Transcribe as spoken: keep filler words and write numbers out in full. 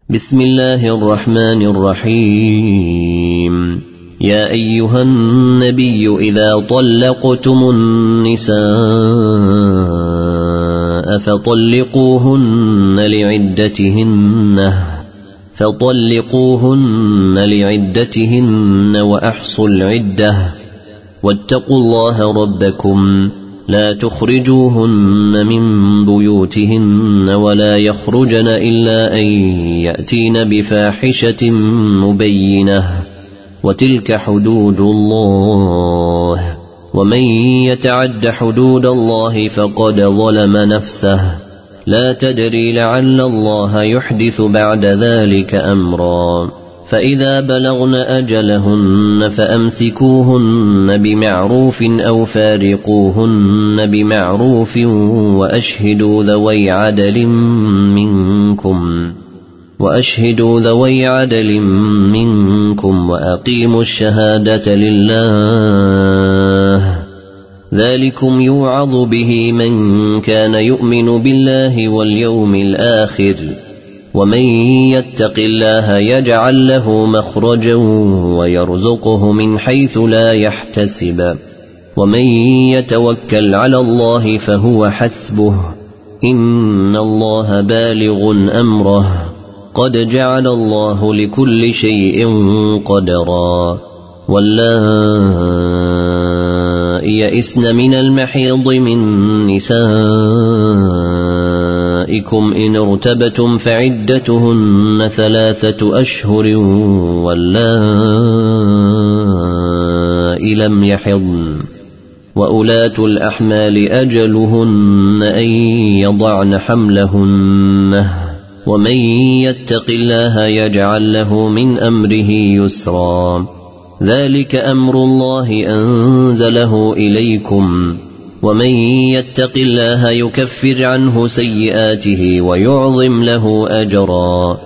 بسم الله الرحمن الرحيم. يا أيها النبي إذا طلقتم النساء فطلقوهن لعدتهن فطلقوهن لعدتهن وأحصوا العدة واتقوا الله ربكم لا تخرجوهن من بيوتهن ولا يخرجن إلا أن يأتين بفاحشة مبينة وتلك حدود الله ومن يتعد حدود الله فقد ظلم نفسه لا تدري لعل الله يحدث بعد ذلك أمرا. فإذا بلغن أجلهن فأمسكوهن بمعروف أو فارقوهن بمعروف وأشهدوا ذوي عدل منكم وأشهدوا ذوي عدل منكم وأقيموا الشهادة لله ذلكم يوعظ به من كان يؤمن بالله واليوم الآخر ومن يتق الله يجعل له مخرجا ويرزقه من حيث لا يحتسب ومن يتوكل على الله فهو حسبه إن الله بالغ أمره قد جعل الله لكل شيء قدرا. واللائي يئسن من المحيض من نسائكم إن ارتبتم فعدتهن ثلاثة أشهر واللائي لم يحضن وأولاة الأحمال أجلهن أن يضعن حملهن ومن يتق الله يجعل له من أمره يسرا. ذلك أمر الله أنزله إليكم ومن يتق الله يكفر عنه سيئاته ويعظم له أجرا.